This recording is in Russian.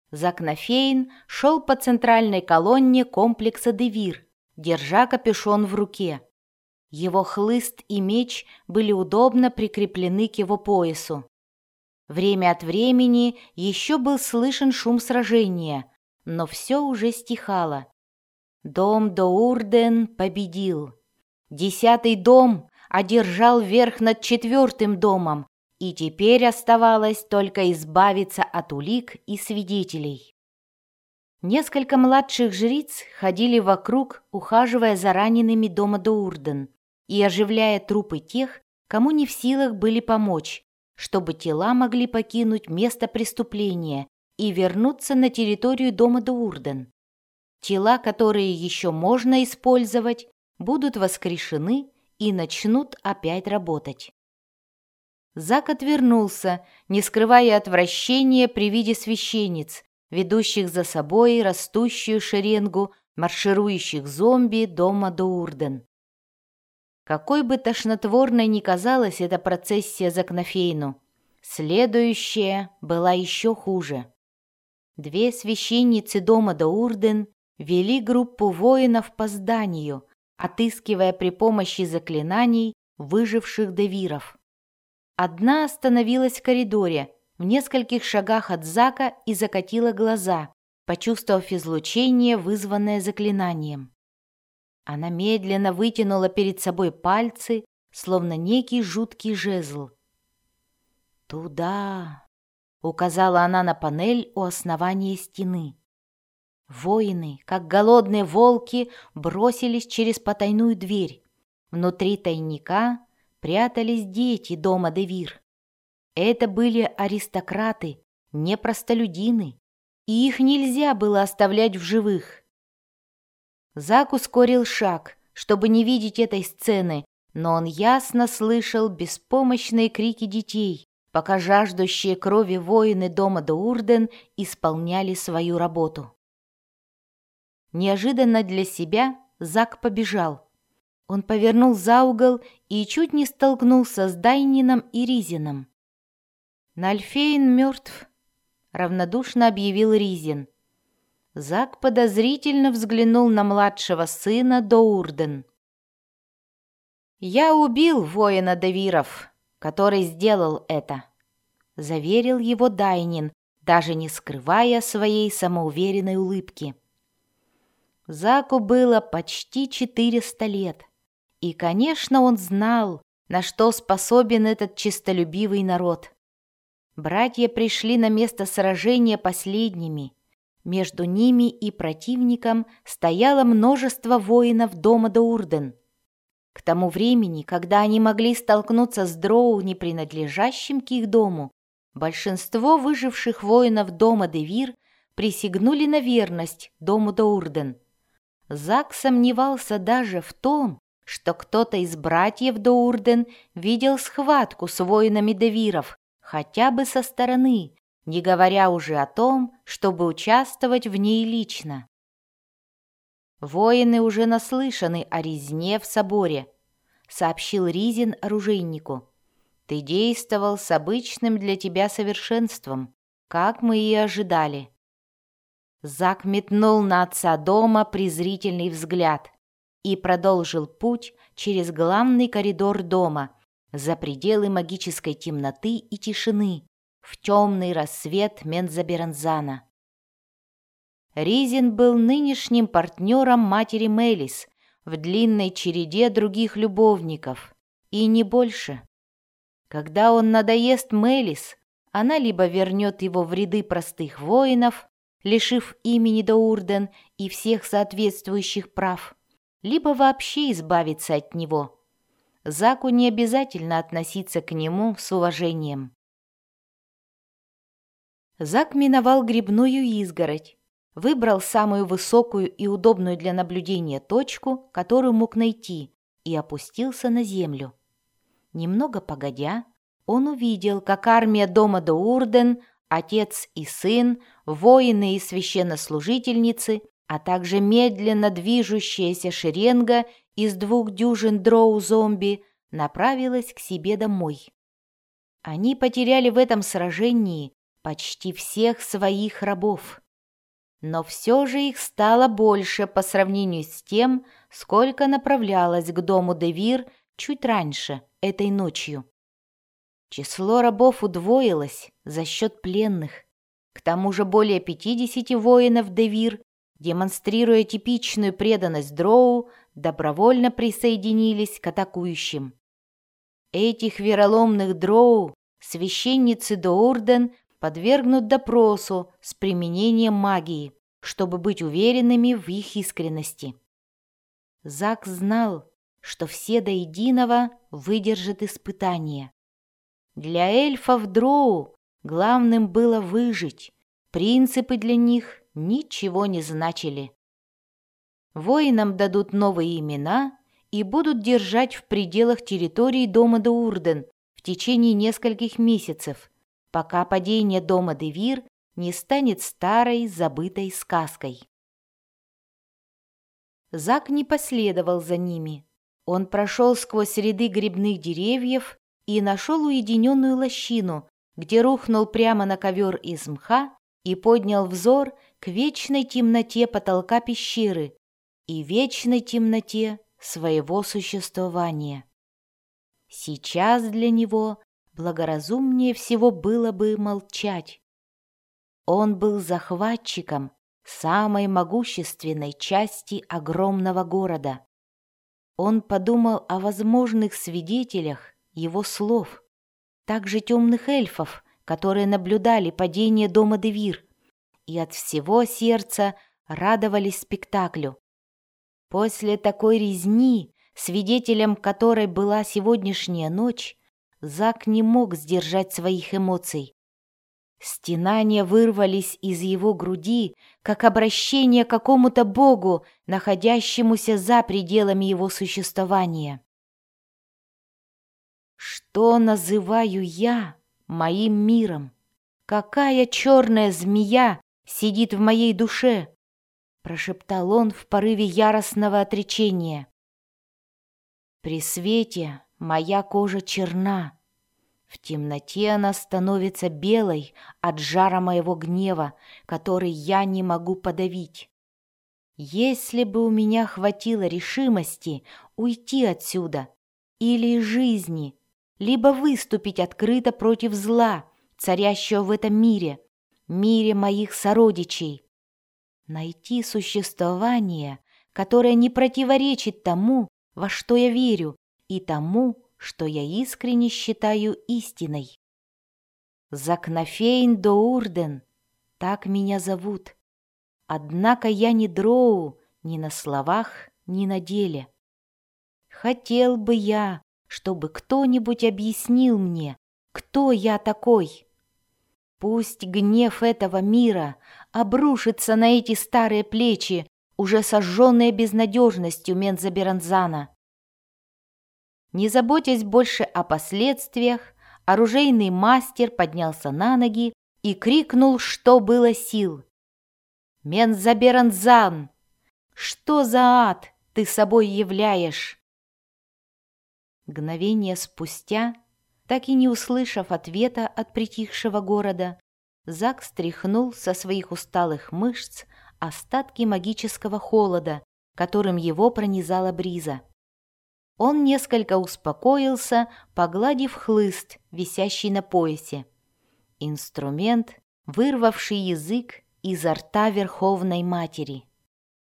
Закнафейн шел по центральной колонне комплекса Девир, держа капюшон в руке. Его хлыст и меч были удобно прикреплены к его поясу. Время от времени еще был слышен шум сражения, но все уже стихало. Дом Доурден победил. 10-й дом одержал верх над 4-м домом, и теперь оставалось только избавиться от улик и свидетелей. Несколько младших жриц ходили вокруг, ухаживая за ранеными дома Доурден и оживляя трупы тех, кому не в силах были помочь, чтобы тела могли покинуть место преступления и вернуться на территорию дома Доурден. Тела, которые еще можно использовать, будут воскрешены и начнут опять работать. Зак отвернулся, не скрывая отвращения при виде священниц, ведущих за собой растущую шеренгу марширующих зомби дома Доурден. Какой бы тошнотворной ни казалась эта процессия Закнафейну, следующая была еще хуже. 2 священницы дома Доурден вели группу воинов по зданию, отыскивая при помощи заклинаний выживших девиров. Одна остановилась в коридоре, в нескольких шагах от Зака, и закатила глаза, почувствовав излучение, вызванное заклинанием. Она медленно вытянула перед собой пальцы, словно некий жуткий жезл. «Туда!» — указала она на панель у основания стены. Воины, как голодные волки, бросились через потайную дверь. Внутри тайника прятались дети дома Девир. Это были аристократы, не простолюдины, и их нельзя было оставлять в живых. Зак ускорил шаг, чтобы не видеть этой сцены, но он ясно слышал беспомощные крики детей, пока жаждущие крови воины дома Доурден исполняли свою работу. Неожиданно для себя Зак побежал. Он повернул за угол и чуть не столкнулся с Дайнином и Ризином. «Нальфейн мертв», — равнодушно объявил Ризин. Зак подозрительно взглянул на младшего сына Доурден. «Я убил воина Девиров, который сделал это», — заверил его Дайнин, даже не скрывая своей самоуверенной улыбки. Заку было почти 400 лет, и, конечно, он знал, на что способен этот честолюбивый народ. Братья пришли на место сражения последними. Между ними и противником стояло множество воинов дома Доурден. К тому времени, когда они могли столкнуться с дроу, не принадлежащим к их дому, большинство выживших воинов дома Девир присягнули на верность дому Доурден. Зак сомневался даже в том, что кто-то из братьев Доурден видел схватку с воинами Девиров, хотя бы со стороны, не говоря уже о том, чтобы участвовать в ней лично. «Воины уже наслышаны о резне в соборе», — сообщил Ризин оружейнику. «Ты действовал с обычным для тебя совершенством, как мы и ожидали». Зак метнул на отца дома презрительный взгляд и продолжил путь через главный коридор дома, за пределы магической темноты и тишины, в темный рассвет Мензаберанзана. Ризин был нынешним партнером матери Мелис в длинной череде других любовников, и не больше. Когда он надоест Мелис, она либо вернет его в ряды простых воинов, лишив имени Доурден и всех соответствующих прав, либо вообще избавиться от него. Заку не обязательно относиться к нему с уважением. Зак миновал грибную изгородь, выбрал самую высокую и удобную для наблюдения точку, которую мог найти, и опустился на землю. Немного погодя, он увидел, как армия дома Доурден, отец и сын, воины и священнослужительницы, а также медленно движущаяся шеренга из 2 дюжин дроу-зомби направилась к себе домой. Они потеряли в этом сражении почти всех своих рабов. Но все же их стало больше по сравнению с тем, сколько направлялось к дому де Вир чуть раньше, этой ночью. Число рабов удвоилось за счет пленных. К тому же более 50 воинов де Вир, демонстрируя типичную преданность дроу, добровольно присоединились к атакующим. Этих вероломных дроу священницы Доурден подвергнут допросу с применением магии, чтобы быть уверенными в их искренности. Зак знал, что все до единого выдержат испытание. Для эльфов дроу главным было выжить, принципы для них ничего не значили. Воинам дадут новые имена и будут держать в пределах территории дома Доурден в течение нескольких месяцев, пока падение дома де Вир не станет старой забытой сказкой. Зак не последовал за ними. Он прошел сквозь ряды грибных деревьев и нашел уединенную лощину, где рухнул прямо на ковер из мха и поднял взор к вечной темноте потолка пещеры и вечной темноте своего существования. Сейчас для него благоразумнее всего было бы молчать. Он был захватчиком самой могущественной части огромного города. Он подумал о возможных свидетелях его слов, также темных эльфов, которые наблюдали падение дома де Вир, и от всего сердца радовались спектаклю. После такой резни, свидетелем которой была сегодняшняя ночь, Зак не мог сдержать своих эмоций. Стенания вырвались из его груди, как обращение к какому-то богу, находящемуся за пределами его существования. «Что называю я моим миром? Какая черная змея сидит в моей душе?» — прошептал он в порыве яростного отречения. «При свете моя кожа черна. В темноте она становится белой от жара моего гнева, который я не могу подавить. Если бы у меня хватило решимости уйти отсюда или из жизни, либо выступить открыто против зла, царящего в этом мире моих сородичей, найти существование, которое не противоречит тому, во что я верю, и тому, что я искренне считаю истиной. Закнафейн Доурден, так меня зовут. Однако я не дроу ни на словах, ни на деле. Хотел бы я, чтобы кто-нибудь объяснил мне, кто я такой. Пусть гнев этого мира обрушится на эти старые плечи, уже сожженные безнадежностью Мензаберанзана. Не заботясь больше о последствиях, оружейный мастер поднялся на ноги и крикнул, что было сил. «Мензаберанзан! Что за ад ты собой являешь?» Мгновение спустя, так и не услышав ответа от притихшего города, Зак стряхнул со своих усталых мышц остатки магического холода, которым его пронизала бриза. Он несколько успокоился, погладив хлыст, висящий на поясе. Инструмент, вырвавший язык изо рта Верховной Матери.